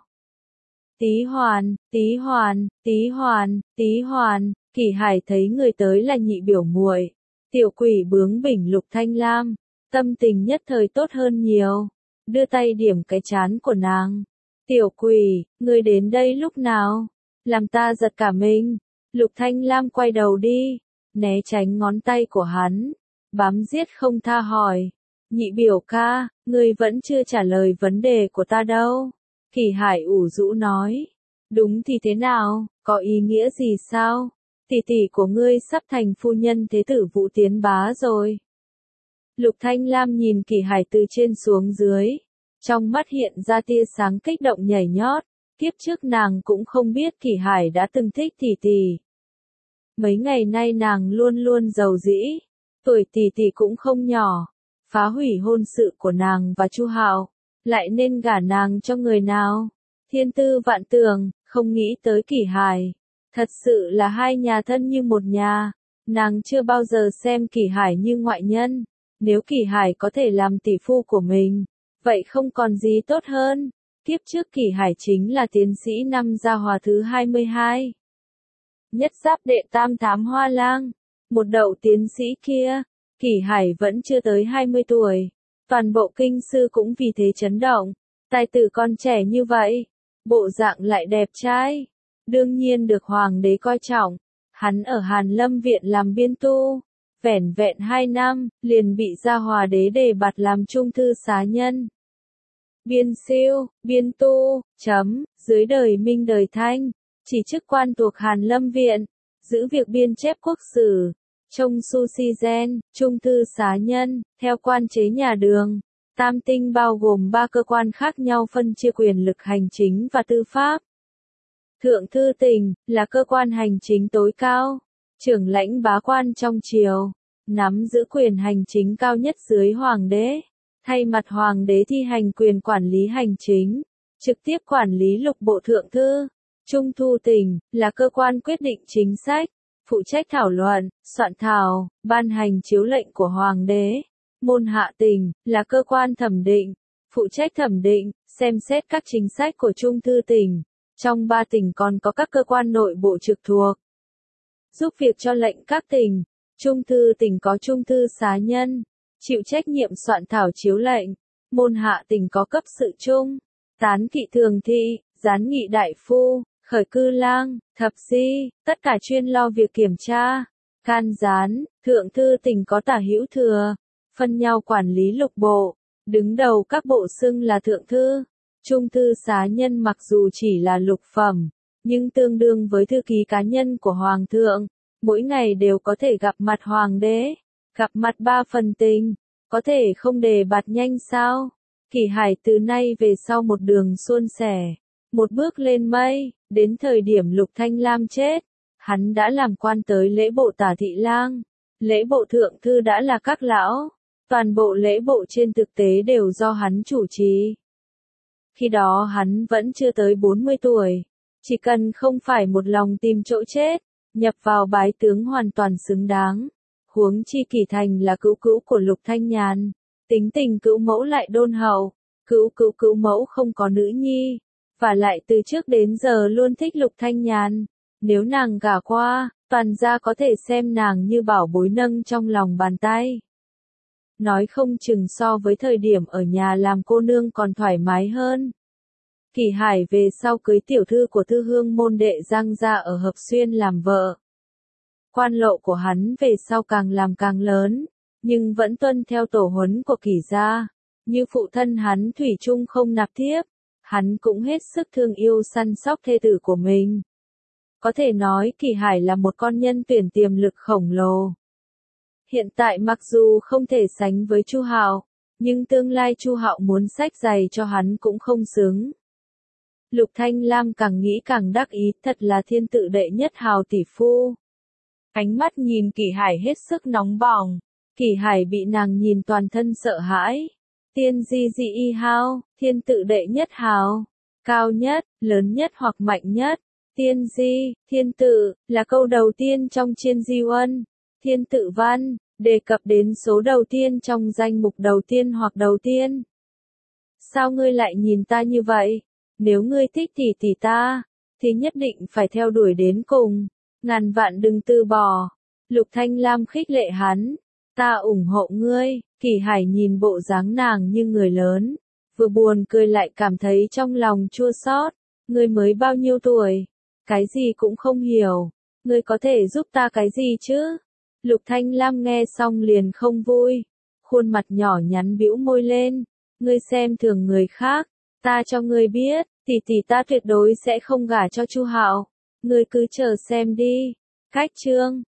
Tí hoàn, tí hoàn, tí hoàn, tí hoàn. Kỳ Hải thấy người tới là nhị biểu muội, tiểu quỷ bướng bỉnh Lục Thanh Lam, tâm tình nhất thời tốt hơn nhiều, đưa tay điểm cái trán của nàng. Tiểu quỷ, ngươi đến đây lúc nào? Làm ta giật cả mình. Lục Thanh Lam quay đầu đi, né tránh ngón tay của hắn, bám giết không tha hỏi. Nhị biểu ca, ngươi vẫn chưa trả lời vấn đề của ta đâu. Kỳ Hải ủ rũ nói. Đúng thì thế nào, có ý nghĩa gì sao? Tỷ tỷ của ngươi sắp thành phu nhân thế tử Vũ Tiến Bá rồi. Lục Thanh Lam nhìn Kỳ Hải từ trên xuống dưới, trong mắt hiện ra tia sáng kích động nhảy nhót. Kiếp trước nàng cũng không biết Kỳ Hải đã từng thích tỷ tỷ. Mấy ngày nay nàng luôn luôn giàu dĩ, tuổi tỷ tỷ cũng không nhỏ. Phá hủy hôn sự của nàng và Chu Hạo, lại nên gả nàng cho người nào? Thiên tư vạn tường, không nghĩ tới Kỳ Hải. Thật sự là hai nhà thân như một nhà. Nàng chưa bao giờ xem Kỳ Hải như ngoại nhân. Nếu Kỳ Hải có thể làm tỷ phu của mình, vậy không còn gì tốt hơn. Kiếp trước Kỳ Hải chính là tiến sĩ năm Gia Hòa thứ hai mươi hai. Nhất giáp đệ tam thám hoa lang. Một đậu tiến sĩ kia. Kỳ Hải vẫn chưa tới hai mươi tuổi. Toàn bộ kinh sư cũng vì thế chấn động. Tài tử con trẻ như vậy. Bộ dạng lại đẹp trai. Đương nhiên được hoàng đế coi trọng. Hắn ở Hàn Lâm Viện làm biên tu. Vẻn vẹn hai năm, liền bị Gia Hòa đế đề bạt làm trung thư xá nhân. Biên siêu, biên tu, chấm, dưới đời Minh đời Thanh. Chỉ chức quan thuộc Hàn Lâm Viện. Giữ việc biên chép quốc sử. Trông su si gen, trung thư xá nhân, theo quan chế nhà Đường. Tam tinh bao gồm ba cơ quan khác nhau phân chia quyền lực hành chính và tư pháp. Thượng thư tỉnh, là cơ quan hành chính tối cao. Trưởng lãnh bá quan trong triều, nắm giữ quyền hành chính cao nhất dưới hoàng đế. Thay mặt hoàng đế thi hành quyền quản lý hành chính, trực tiếp quản lý lục bộ thượng thư. Trung thư tỉnh, là cơ quan quyết định chính sách. Phụ trách thảo luận, soạn thảo, ban hành chiếu lệnh của hoàng đế. Môn hạ tỉnh, là cơ quan thẩm định, phụ trách thẩm định, xem xét các chính sách của trung thư tỉnh. Trong ba tỉnh còn có các cơ quan nội bộ trực thuộc. Giúp việc cho lệnh các tỉnh. Trung thư tỉnh có trung thư xá nhân, chịu trách nhiệm soạn thảo chiếu lệnh, môn hạ tình có cấp sự trung, tán kỵ thường thị, gián nghị đại phu, khởi cư lang, thập di, tất cả chuyên lo việc kiểm tra, can gián, thượng thư tỉnh có tả hữu thừa, phân nhau quản lý lục bộ, đứng đầu các bộ xưng là thượng thư, trung thư xá nhân mặc dù chỉ là lục phẩm, nhưng tương đương với thư ký cá nhân của hoàng thượng, mỗi ngày đều có thể gặp mặt hoàng đế, gặp mặt ba phần tình, có thể không đề bạt nhanh sao? Kỷ Hải từ nay về sau một đường suôn sẻ, một bước lên mây, đến thời điểm Lục Thanh Lam chết, hắn đã làm quan tới lễ bộ tả thị lang, lễ bộ thượng thư đã là các lão, toàn bộ lễ bộ trên thực tế đều do hắn chủ trì. Khi đó hắn vẫn chưa tới bốn mươi tuổi, chỉ cần không phải một lòng tìm chỗ chết, nhập vào bái tướng hoàn toàn xứng đáng. Huống chi Kỷ Thành là cữu cữu của Lục Thanh Nhàn, tính tình cữu mẫu lại đôn hậu, cữu cữu cữu mẫu không có nữ nhi, và lại từ trước đến giờ luôn thích Lục Thanh Nhàn, nếu nàng gả qua, toàn gia có thể xem nàng như bảo bối nâng trong lòng bàn tay. Nói không chừng so với thời điểm ở nhà làm cô nương còn thoải mái hơn. Kỷ Hải về sau cưới tiểu thư của thư hương môn đệ Giang gia ở Hợp Xuyên làm vợ. Quan lộ của hắn về sau càng làm càng lớn, nhưng vẫn tuân theo tổ huấn của Kỷ gia, như phụ thân hắn thủy chung không nạp thiếp, hắn cũng hết sức thương yêu săn sóc thê tử của mình. Có thể nói Kỷ Hải là một con nhân tuyển tiềm lực khổng lồ. Hiện tại mặc dù không thể sánh với Chu Hạo, nhưng tương lai Chu Hạo muốn xách giày cho hắn cũng không xứng. Lục Thanh Lam càng nghĩ càng đắc ý, thật là thiên tự đệ nhất hào tỷ phu. Ánh mắt nhìn Kỷ Hải hết sức nóng bỏng, Kỷ Hải bị nàng nhìn toàn thân sợ hãi. Tiên di di y hao, thiên tự đệ nhất hào, cao nhất, lớn nhất hoặc mạnh nhất. Tiên di, thiên tự, là câu đầu tiên trong Chiên Di Uân. Thiên tự văn, đề cập đến số đầu tiên trong danh mục đầu tiên hoặc đầu tiên. Sao ngươi lại nhìn ta như vậy? Nếu ngươi thích tỷ tỷ ta, thì nhất định phải theo đuổi đến cùng, ngàn vạn đừng từ bỏ. Lục Thanh Lam khích lệ hắn, ta ủng hộ ngươi. Kỷ Hải nhìn bộ dáng nàng như người lớn, vừa buồn cười lại cảm thấy trong lòng chua xót. Ngươi mới bao nhiêu tuổi? Cái gì cũng không hiểu. Ngươi có thể giúp ta cái gì chứ? Lục Thanh Lam nghe xong liền không vui, khuôn mặt nhỏ nhắn bĩu môi lên. Ngươi xem thường người khác, ta cho ngươi biết, tỷ tỷ ta tuyệt đối sẽ không gả cho Chu Hạo. Ngươi cứ chờ xem đi. Cách chương